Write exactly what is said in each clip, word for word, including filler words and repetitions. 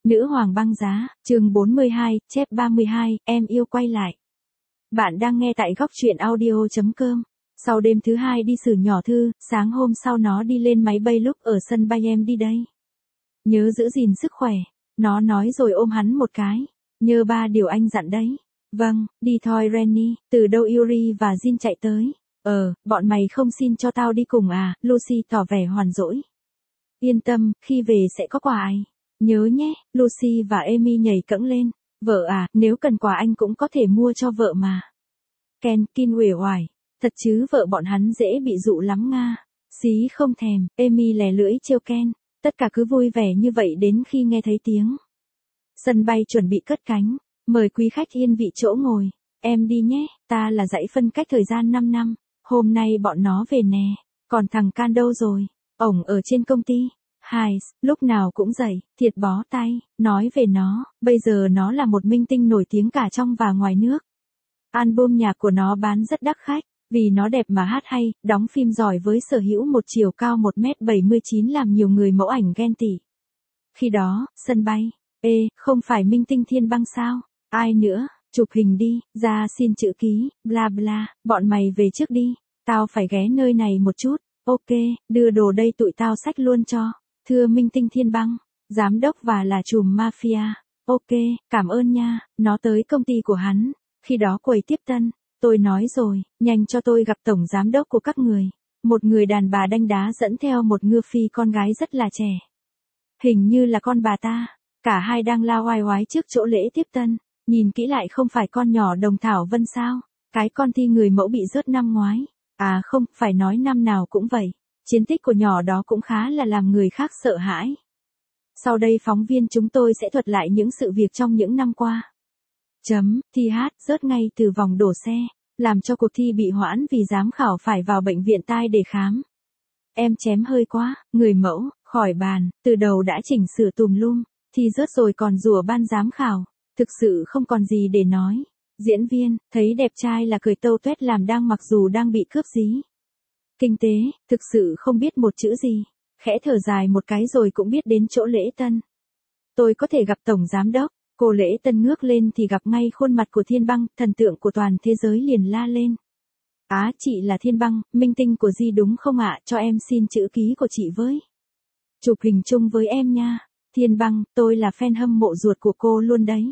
Nữ hoàng băng giá, chương bốn mươi hai, chép ba mươi hai, em yêu quay lại. Bạn đang nghe tại góc truyện audio chấm com. Sau đêm thứ hai đi xử nhỏ thư, sáng hôm sau nó đi lên máy bay lúc ở sân bay em đi đây. Nhớ giữ gìn sức khỏe, nó nói rồi ôm hắn một cái. Nhớ ba điều anh dặn đấy. Vâng, đi thôi Rennie, từ đâu Yuri và Jin chạy tới. Ờ, bọn mày không xin cho tao đi cùng à, Lucy tỏ vẻ hoàn dỗi. Yên tâm, khi về sẽ có quà ai. Nhớ nhé, Lucy và Amy nhảy cẫng lên. Vợ à, nếu cần quà anh cũng có thể mua cho vợ mà. Ken, Kin uể oải. Thật chứ vợ bọn hắn dễ bị dụ lắm nga. Xí không thèm, Amy lè lưỡi trêu Ken. Tất cả cứ vui vẻ như vậy đến khi nghe thấy tiếng. Sân bay chuẩn bị cất cánh. Mời quý khách yên vị chỗ ngồi. Em đi nhé, ta là dãy phân cách thời gian năm năm. Hôm nay bọn nó về nè. Còn thằng Can đâu rồi? Ổng ở trên công ty. Hai, lúc nào cũng dậy, thiệt bó tay, nói về nó, bây giờ nó là một minh tinh nổi tiếng cả trong và ngoài nước. Album nhạc của nó bán rất đắt khách, vì nó đẹp mà hát hay, đóng phim giỏi với sở hữu một chiều cao một mét bảy mươi chín làm nhiều người mẫu ảnh ghen tị. Khi đó, sân bay, ê, không phải minh tinh Thiên Băng sao, ai nữa, chụp hình đi, ra xin chữ ký, bla bla, bọn mày về trước đi, tao phải ghé nơi này một chút, ok, đưa đồ đây tụi tao xách luôn cho. Thưa minh tinh Thiên Băng, giám đốc và là trùm mafia. Ok, cảm ơn nha, nó tới công ty của hắn. Khi đó quầy tiếp tân, tôi nói rồi, nhanh cho tôi gặp tổng giám đốc của các người. Một người đàn bà đanh đá dẫn theo một ngư phi con gái rất là trẻ. Hình như là con bà ta. Cả hai đang lao oai oái trước chỗ lễ tiếp tân. Nhìn kỹ lại không phải con nhỏ Đồng Thảo Vân sao? Cái con thi người mẫu bị rớt năm ngoái. À không, phải nói năm nào cũng vậy. Chiến tích của nhỏ đó cũng khá là làm người khác sợ hãi. Sau đây phóng viên chúng tôi sẽ thuật lại những sự việc trong những năm qua. Chấm, thi hát rớt ngay từ vòng đổ xe, làm cho cuộc thi bị hoãn vì giám khảo phải vào bệnh viện tai để khám. Em chém hơi quá, người mẫu, khỏi bàn, từ đầu đã chỉnh sửa tùm lum, thi rớt rồi còn rủa ban giám khảo, thực sự không còn gì để nói. Diễn viên, thấy đẹp trai là cười tâu tuét làm đang mặc dù đang bị cướp dí. Kinh tế, thực sự không biết một chữ gì, khẽ thở dài một cái rồi cũng biết đến chỗ lễ tân. Tôi có thể gặp tổng giám đốc, cô lễ tân ngước lên thì gặp ngay khuôn mặt của Thiên Băng, thần tượng của toàn thế giới liền la lên. Á, chị là Thiên Băng, minh tinh của Di đúng không ạ, cho em xin chữ ký của chị với. Chụp hình chung với em nha, Thiên Băng, tôi là fan hâm mộ ruột của cô luôn đấy.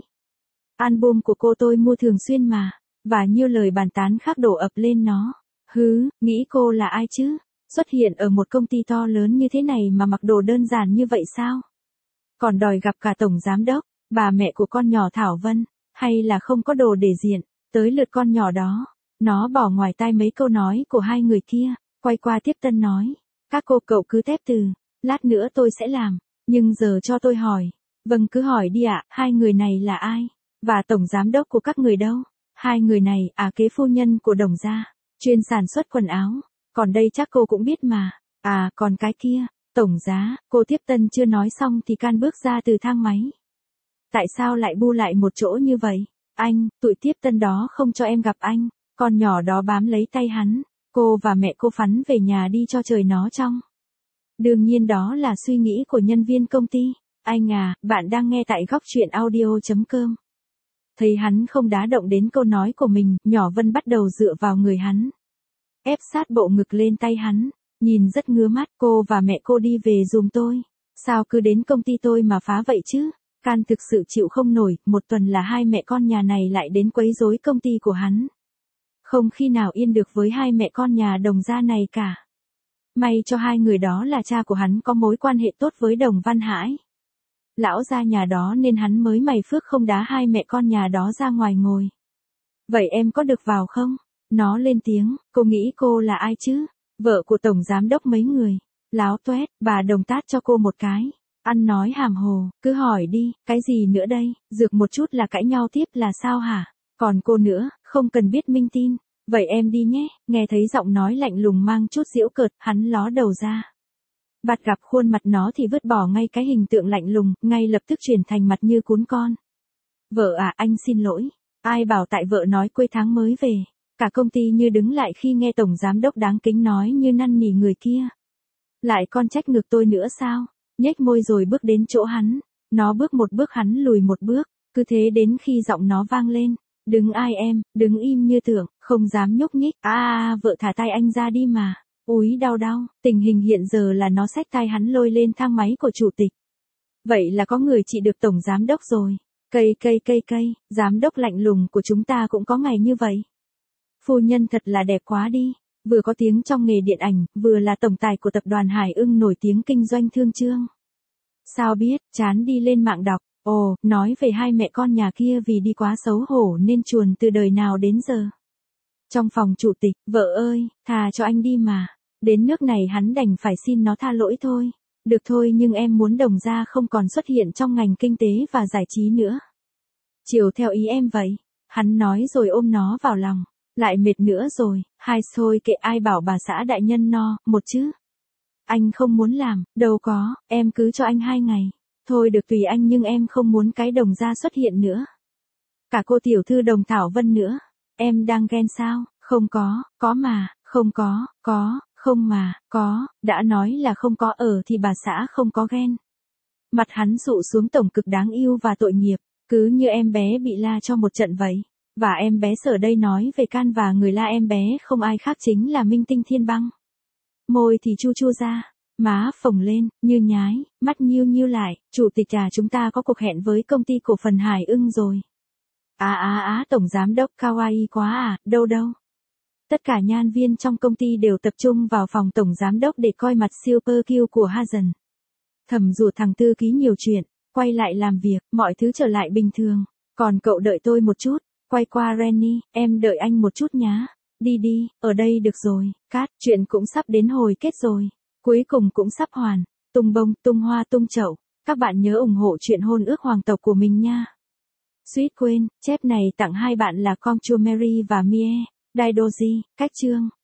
Album của cô tôi mua thường xuyên mà, và nhiều lời bàn tán khác đổ ập lên nó. Hứ, nghĩ cô là ai chứ? Xuất hiện ở một công ty to lớn như thế này mà mặc đồ đơn giản như vậy sao? Còn đòi gặp cả tổng giám đốc, bà mẹ của con nhỏ Thảo Vân, hay là không có đồ để diện, tới lượt con nhỏ đó. Nó bỏ ngoài tai mấy câu nói của hai người kia, quay qua tiếp tân nói. Các cô cậu cứ tép từ, lát nữa tôi sẽ làm, nhưng giờ cho tôi hỏi. Vâng cứ hỏi đi ạ, hai người này là ai? Và tổng giám đốc của các người đâu? Hai người này, à kế phu nhân của Đồng gia. Chuyên sản xuất quần áo, còn đây chắc cô cũng biết mà. À, còn cái kia, tổng giá, cô tiếp tân chưa nói xong thì Can bước ra từ thang máy. Tại sao lại bu lại một chỗ như vậy? Anh, tụi tiếp tân đó không cho em gặp anh, con nhỏ đó bám lấy tay hắn, cô và mẹ cô phắn về nhà đi cho trời nó trong. Đương nhiên đó là suy nghĩ của nhân viên công ty. Anh à, bạn đang nghe tại góc truyện audio chấm com. Thấy hắn không đá động đến câu nói của mình, nhỏ Vân bắt đầu dựa vào người hắn. Ép sát bộ ngực lên tay hắn, nhìn rất ngứa mắt, cô và mẹ cô đi về giùm tôi. Sao cứ đến công ty tôi mà phá vậy chứ? Can thực sự chịu không nổi, một tuần là hai mẹ con nhà này lại đến quấy rối công ty của hắn. Không khi nào yên được với hai mẹ con nhà Đồng gia này cả. May cho hai người đó là cha của hắn có mối quan hệ tốt với Đồng Văn Hải. Lão gia nhà đó nên hắn mới mày phước không đá hai mẹ con nhà đó ra ngoài ngồi. Vậy em có được vào không? Nó lên tiếng, cô nghĩ cô là ai chứ? Vợ của tổng giám đốc mấy người. Láo toét, bà Đồng tát cho cô một cái. Ăn nói hàm hồ, cứ hỏi đi, cái gì nữa đây? Dược một chút là cãi nhau tiếp là sao hả? Còn cô nữa, không cần biết minh tin. Vậy em đi nhé, nghe thấy giọng nói lạnh lùng mang chút giễu cợt, hắn ló đầu ra. Bắt gặp khuôn mặt nó thì vứt bỏ ngay cái hình tượng lạnh lùng, ngay lập tức chuyển thành mặt như cún con. Vợ à, anh xin lỗi. Ai bảo tại vợ nói cuối tháng mới về. Cả công ty như đứng lại khi nghe tổng giám đốc đáng kính nói như năn nỉ người kia. Lại con trách ngược tôi nữa sao? Nhếch môi rồi bước đến chỗ hắn. Nó bước một bước hắn lùi một bước, cứ thế đến khi giọng nó vang lên. Đứng ai em, đứng im như tượng, không dám nhúc nhích. À, à vợ thả tay anh ra đi mà. Úi đau đau, tình hình hiện giờ là nó xách tay hắn lôi lên thang máy của chủ tịch. Vậy là có người trị được tổng giám đốc rồi. Cây cây cây cây, giám đốc lạnh lùng của chúng ta cũng có ngày như vậy. Phu nhân thật là đẹp quá đi, vừa có tiếng trong nghề điện ảnh, vừa là tổng tài của tập đoàn Hải Ưng nổi tiếng kinh doanh thương chương. Sao biết, chán đi lên mạng đọc, ồ, nói về hai mẹ con nhà kia vì đi quá xấu hổ nên chuồn từ đời nào đến giờ. Trong phòng chủ tịch, vợ ơi, thà cho anh đi mà, đến nước này hắn đành phải xin nó tha lỗi thôi. Được thôi nhưng em muốn Đồng Gia không còn xuất hiện trong ngành kinh tế và giải trí nữa. Chiều theo ý em vậy, hắn nói rồi ôm nó vào lòng. Lại mệt nữa rồi, hai thôi kệ ai bảo bà xã đại nhân no, một chứ. Anh không muốn làm, đâu có, em cứ cho anh hai ngày. Thôi được tùy anh nhưng em không muốn cái Đồng Gia xuất hiện nữa. Cả cô tiểu thư Đồng Thảo Vân nữa. Em đang ghen sao? Không có, có mà, không có, có, không mà, có, đã nói là không có ở thì bà xã không có ghen. Mặt hắn dụ xuống tổng cực đáng yêu và tội nghiệp, cứ như em bé bị la cho một trận vậy. Và em bé sở đây nói về can và người la em bé không ai khác chính là Minh Tinh Thiên Băng. Môi thì chu chu ra, má phồng lên, như nhái, mắt nhiu nhiu lại, chủ tịch à chúng ta có cuộc hẹn với công ty cổ phần Hải Ưng rồi. Á á á tổng giám đốc kawaii quá à, đâu đâu. Tất cả nhân viên trong công ty đều tập trung vào phòng tổng giám đốc để coi mặt super cute của Hazen. Thầm rủ thằng thư ký nhiều chuyện, quay lại làm việc, mọi thứ trở lại bình thường. Còn cậu đợi tôi một chút, quay qua Rennie, em đợi anh một chút nhá. Đi đi, ở đây được rồi, cát, chuyện cũng sắp đến hồi kết rồi. Cuối cùng cũng sắp hoàn, tung bông, tung hoa, tung chậu. Các bạn nhớ ủng hộ chuyện hôn ước hoàng tộc của mình nha. Suýt quên, chép này tặng hai bạn là Conchua Mary và Mie, Daidoji, cách chương.